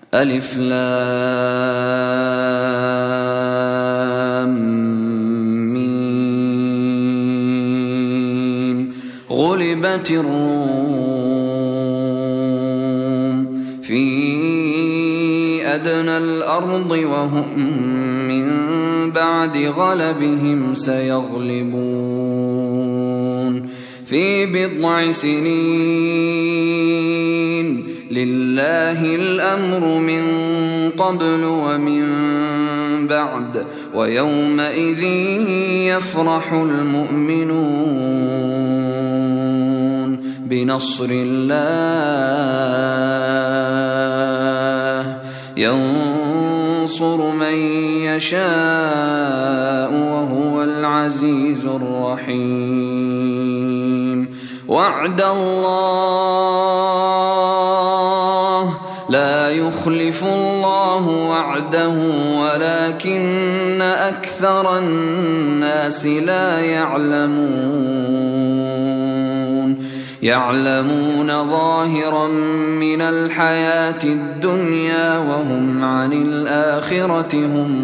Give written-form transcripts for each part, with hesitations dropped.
ألف لام ميم. غلبت الروم في أدنى الأرض وهم من بعد غلبهم سيغلبون في بضع سنين. لله الأمر من قبل ومن بعد ويومئذ يفرح المؤمنون بنصر الله ينصر من يشاء وهو العزيز الرحيم. وعد الله لا يخلف الله وعده ولكن أكثر الناس لا يعلمون ظاهرا من الحياة الدنيا وهم عن الآخرة هم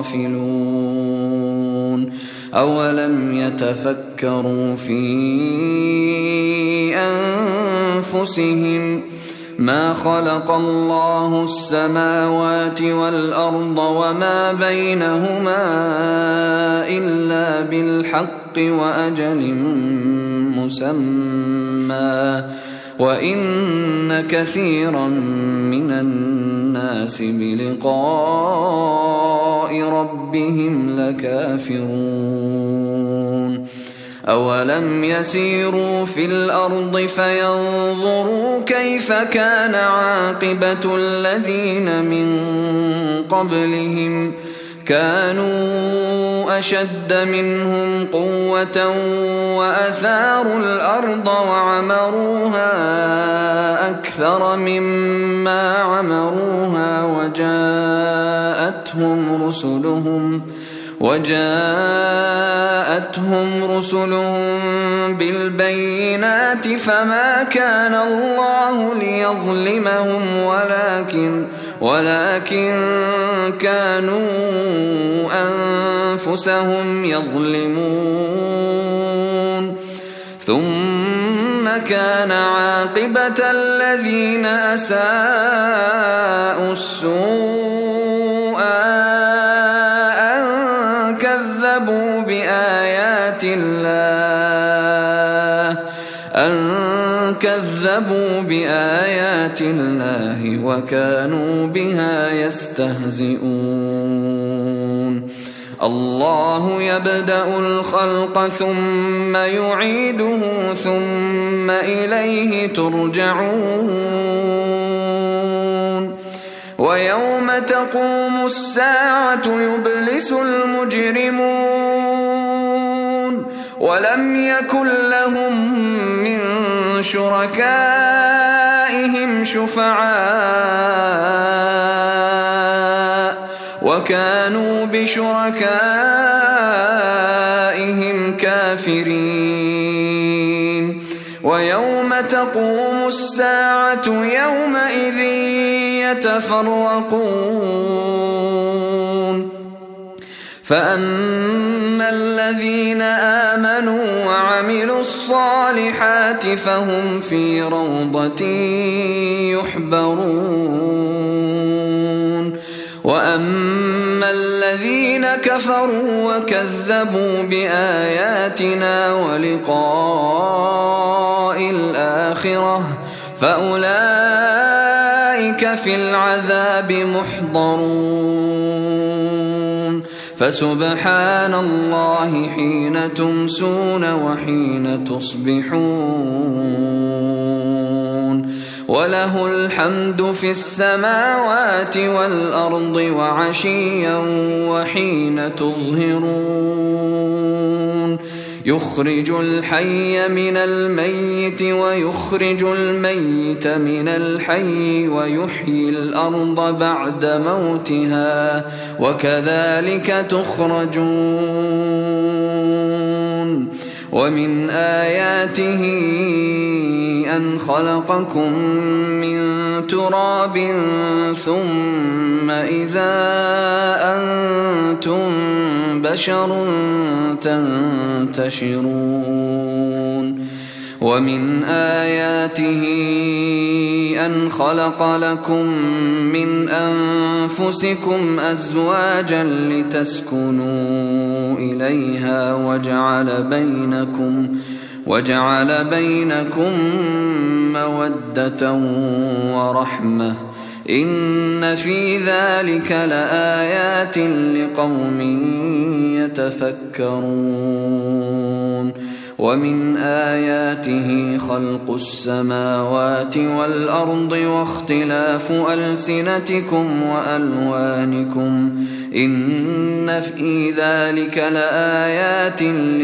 غافلون. أولم يتفكروا في أنفسهم ما خلق الله السماوات والأرض وما بينهما إلا بالحق وأجل مسمى وإن كثيرا من الناس بلقاء ربهم لكافرون. أولم يسيروا في الأرض فينظروا كيف كان عاقبة الذين من قبلهم كانوا أشد منهم قوة وأثاروا الأرض وعمروها أكثر مما عمروها وجاءتهم رسلهم بالبينات فما كان الله ليظلمهم ولكن كانوا أنفسهم يظلمون. ثم كان عاقبة الذين أساءوا السوء أن كذبوا بآيات الله وكانوا بها يستهزئون. الله يبدأ الخلق ثم يعيده ثم إليه ترجعون. ويوم تقوم الساعة يبلس المجرمون ولم يكن لهم من شركائهم شفعاء وكانوا بشركائهم كافرين. ويوم تقوم الساعة يومئذ يتفرقون فأما الذين آمنوا وعملوا الصالحات فهم في روضة يحبرون. وأما الذين كفروا وكذبوا بآياتنا ولقاء الآخرة فأولئك في العذاب محضرون. فسبحان الله حين تمسون وحين تصبحون وله الحمد في السماوات والأرض وعشيا وحين تظهرون. يخرج الحي من الميت ويخرج الميت من الحي ويحيي الأرض بعد موتها وكذلك تخرجون. ومن آياته أن خلقكم من تراب ثم إذا أنتم بشر تنتشرون ومن آياته أن خلق لكم من أنفسكم أزواجا لتسكنوا إليها وجعل بينكم مودة ورحمة إن في ذلك لآيات لقوم يتفكرون ومن آياته خلق السماوات والأرض واختلاف ألسنتكم وألوانكم إن في ذلك لآيات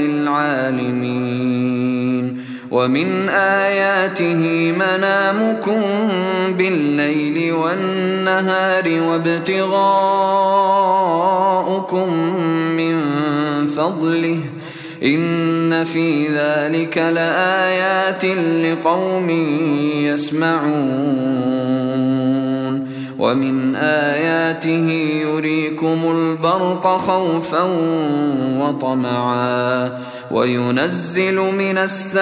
للعالمين ومن آياته منامكم بالليل والنهار وابتغاؤكم من فضله إن في ذلك لآيات لقوم يسمعون ومن آياته يريكم البرق خوفا وطمعا وينزل من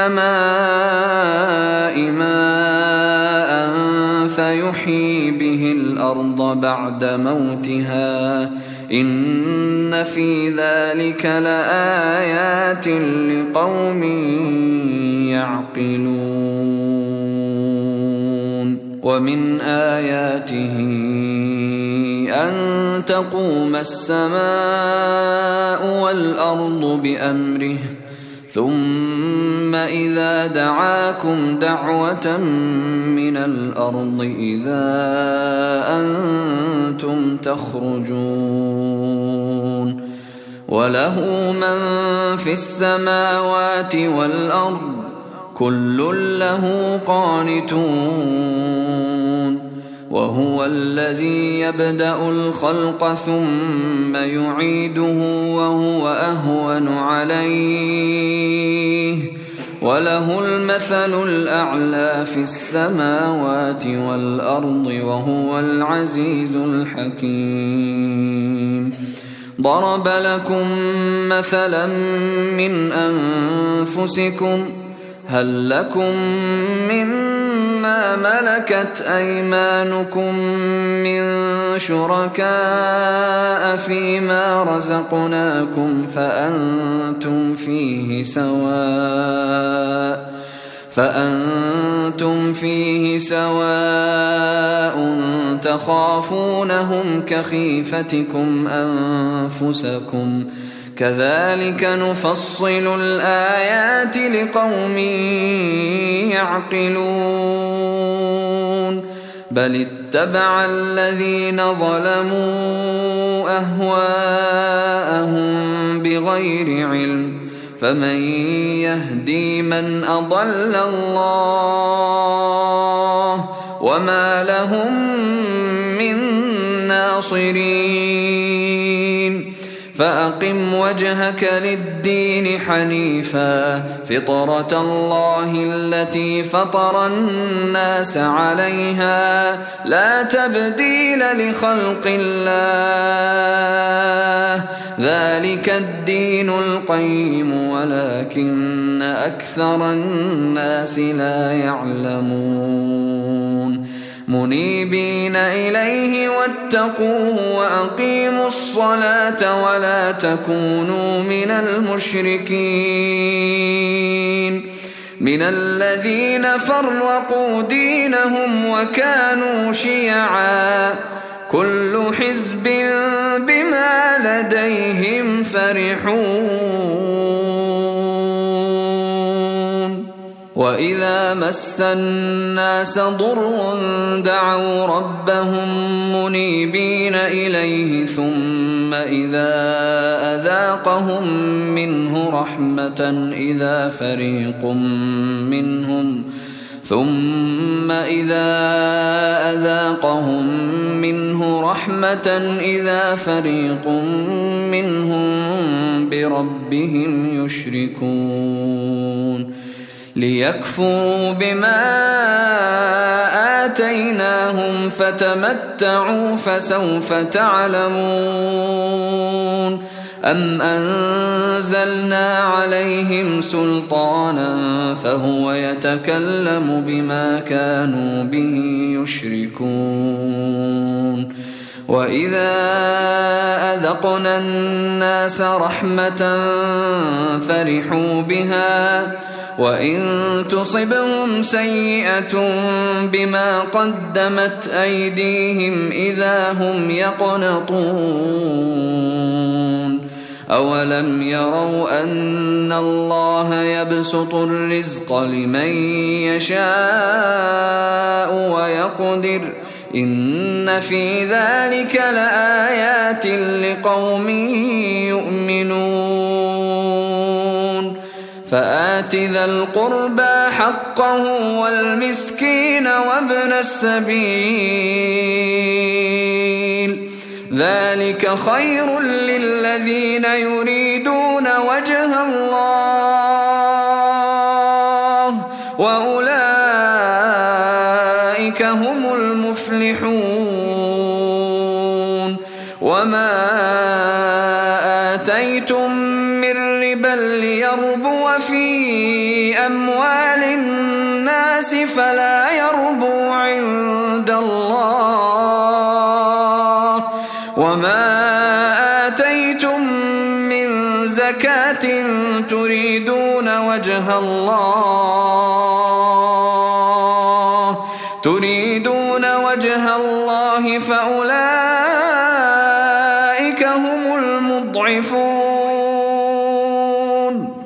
السماء ماء فيحيي به الأرض بعد موتها إن في ذلك لآيات لقوم يعقلون ومن آياته أن تقوم السماء والأرض بأمره ثم إذا دعاكم دعوة من الأرض إذا أنتم تخرجون وله من في السماوات والأرض كل له قانتون وهو الذي يبدأ الخلق ثم يعيده وهو أهون عليه وله المثل الأعلى في السماوات والأرض وهو العزيز الحكيم ضرب لكم مثلا من أنفسكم هل لكم مما ملكت أيمانكم من شركاء فيما رزقناكم فأنتم فيه سواء تخافونهم كخيفتكم أنفسكم كذلك نفصل الآيات لقوم يعقلون بل اتبع الذين ظلموا أهواءهم بغير علم فمن يهدي من أضل الله وما لهم من ناصرين فأقم وجهك للدين حنيفا فطرة الله التي فطر الناس عليها لا تبديل لخلق الله ذلك الدين القيم ولكن أكثر الناس لا يعلمون منيبين إليه واتقوه وأقيموا الصلاة ولا تكونوا من المشركين من الذين فرقوا دينهم وكانوا شيعا كل حزب بما لديهم فرحون وإذا مس الناس ضر دعوا ربهم منيبين إليه ثم إذا أذاقهم منه رحمة ثم إذا أذاقهم منه رحمة إذا فريق منهم بربهم يشركون ليكفروا بما آتيناهم فتمتعوا فسوف تعلمون أم أنزلنا عليهم سلطانا فهو يتكلم بما كانوا به يشركون وإذا أذقنا الناس رحمة فرحوا بها وإن تصبهم سيئة بما قدمت أيديهم إذا هم يقنطون أولم يروا أن الله يبسط الرزق لمن يشاء ويقدر إن في ذلك لآيات لقوم يؤمنون فآت ذا القربى حقه والمسكين وابن السبيل ذلك خير للذين يريدون وجه الله وأولئك هم المفلحون وما آتيتم من ربا ليربو في أموال الناس فلا يربو عند الله وما آتيتم من زكاة تريدون وجه الله فأولئك هم المضعفون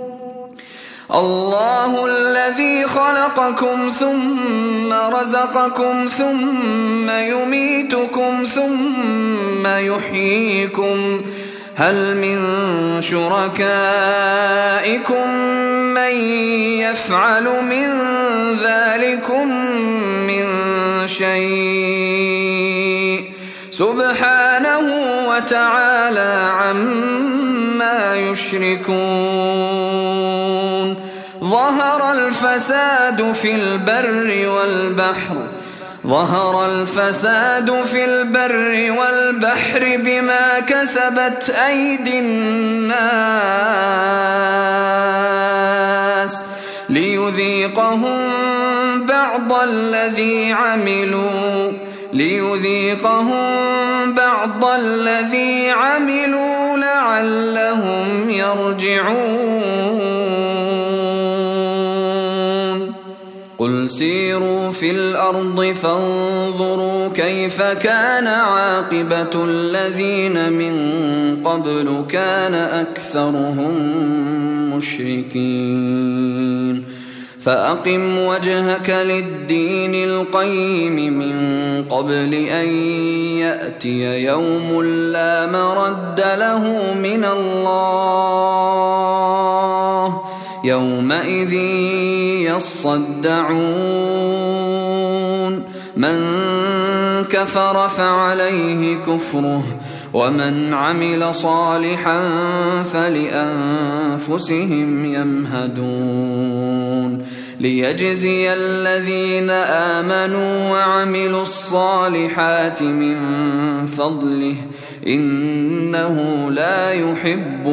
الله الذي خلقكم ثم رزقكم ثم يميتكم ثم يحييكم هل من شركائكم من يفعل من ذلكم من شيء سبحانه وتعالى عما يشركون ظهر الفساد في البر والبحر بما كسبت أيدي الناس ليذيقهم بعض الذي عملوا لعلهم يرجعون قل سيروا في الأرض فانظروا كيف كان عاقبة الذين من قبل كان أكثرهم مشركين فأقم وجهك للدين القيم من قبل أن يأتي يوم لا مرد له من الله يومئذ يصدعون من كفر فعليه كفره ومن عمل صالحا فلأنفسهم يمهدون ليجزي الذين آمنوا وعملوا الصالحات من فضله إنه لا يحب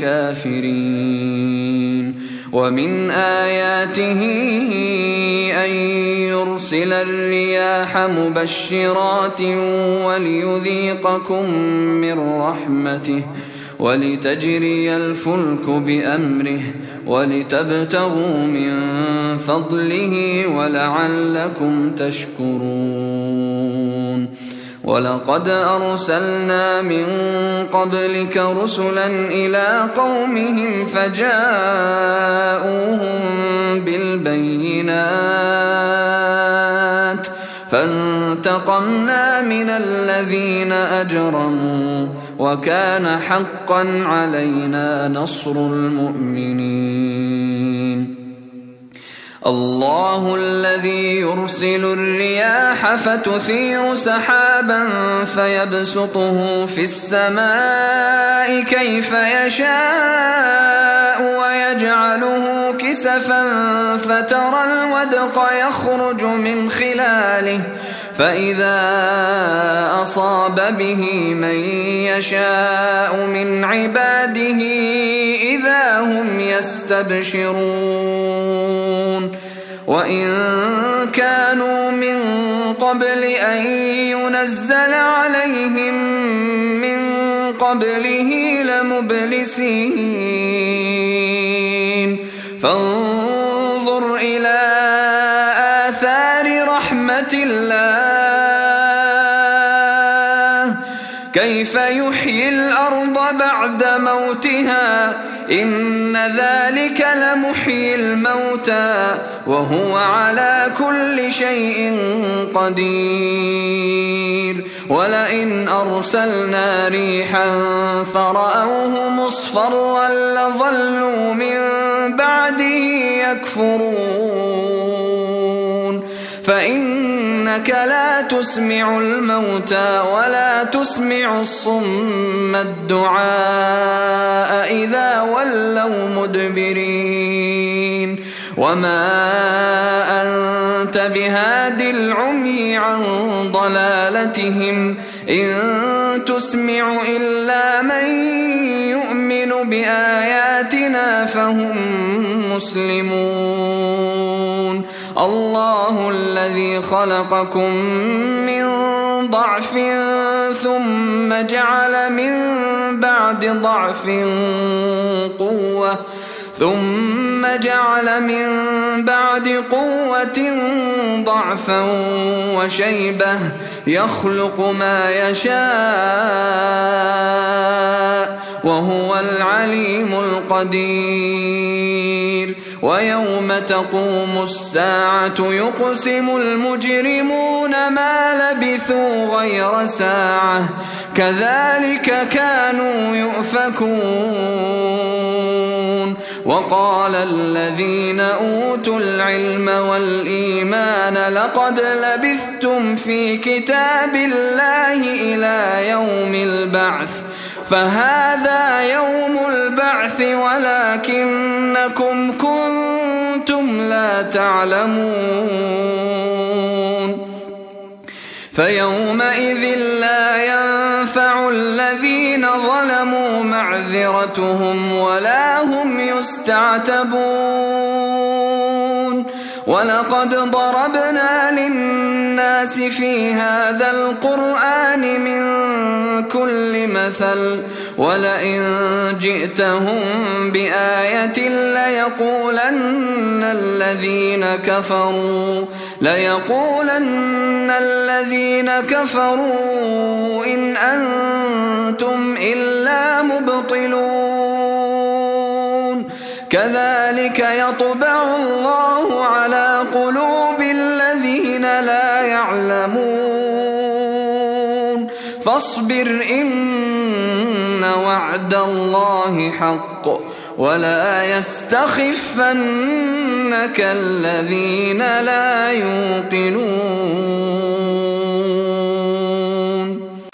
الكافرين ومن آياته أن يرسل الرياح مبشرات وليذيقكم من رحمته ولتجري الفلك بأمره ولتبتغوا من فضله ولعلكم تشكرون ولقد أرسلنا من قبلك رسلا إلى قومهم فجاءوهم بالبينات فانتقمنا من الذين أجرموا وكان حقا علينا نصر المؤمنين الله الذي يرسل الرياح فتثير سحابا فيبسطه في السماء كيف يشاء ويجعله كسفا فترى الودق يخرج من خلاله فإذا أصاب به من يشاء من عباده إذا هم يستبشرون وإن كانوا من قبل أن ينزل عليهم من قبله لمبلسين فانظر إلى آثار رحمة الله كيف يحيي الأرض بعد موتها إن ذلك لمحيي الموتى وهو على كل شيء قدير ولئن أرسلنا ريحا فرأوه مصفرا لظلوا من بعده يكفرون فإنك لا تسمع الموتى ولا تسمع الصم الدعاء إذا ولوا مدبرين وما أنت بهاد العمي عن ضلالتهم إن تسمع إلا من يؤمن بآياتنا فهم مسلمون الله الذي خلقكم من ضعف ثم جعل من بعد ضعف قوة ثم جعل من بعد قوة ضعفا وشيبة يخلق ما يشاء وهو العليم القدير ويوم تقوم الساعة يقسم المجرمون ما لبثوا غير ساعة كذلك كانوا يؤفكون وقال الذين أوتوا العلم والإيمان لقد لبثتم في كتاب الله إلى يوم البعث فهذا يوم البعث ولكنكم كنتم لا تعلمون فيومئذ لا ينفع الذين ظلموا معذرتهم ولا هم يستعتبون ولقد ضربنا للناس في هذا القرآن من كل مثل ولئن جئتهم بآية ليقولن الذين كفروا إن أنتم إلا مبطلون كذلك يطبع الله على قلوب الذين لا يعلمون فاصبر إن وعد الله حق ولا يستخفنك الذين لا يوقنون